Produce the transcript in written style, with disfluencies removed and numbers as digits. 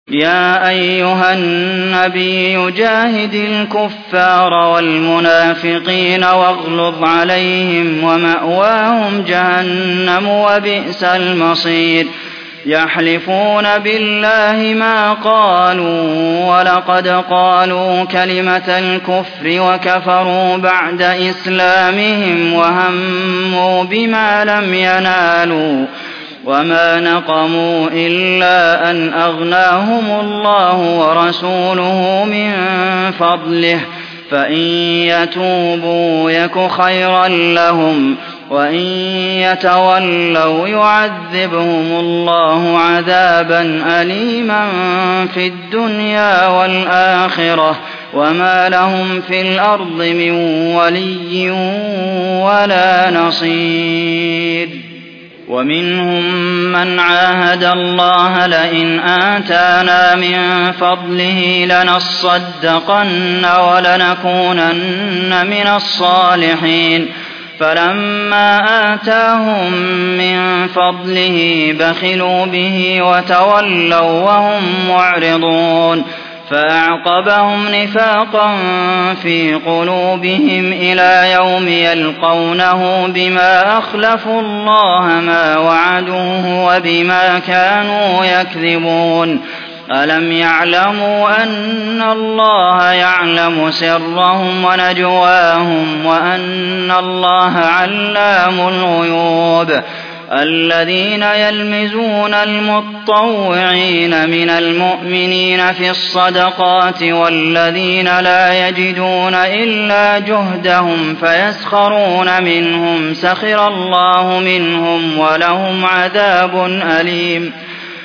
يا أيها النبي جاهد الكفار والمنافقين واغلظ عليهم ومأواهم جهنم وبئس المصير يحلفون بالله ما قالوا ولقد قالوا كلمة الكفر وكفروا بعد إسلامهم وهموا بما لم ينالوا وما نقموا إلا أن أغناهم الله ورسوله من فضله فإن يتوبوا يك خيرا لهم وإن يتولوا يعذبهم الله عذابا أليما في الدنيا والآخرة وما لهم في الأرض من ولي ولا نصير ومنهم من عاهد الله لئن آتانا من فضله لنصدقن ولنكونن من الصالحين فلما آتاهم من فضله بخلوا به وتولوا وهم معرضون فأعقبهم نفاقا في قلوبهم إلى يوم يلقونه بما أخلفوا الله ما وعدوه وبما كانوا يكذبون ألم يعلموا أن الله يعلم سرهم ونجواهم وأن الله علام الغيوب الذين يلمزون المطوعين من المؤمنين في الصدقات والذين لا يجدون إلا جهدهم فيسخرون منهم سخر الله منهم ولهم عذاب أليم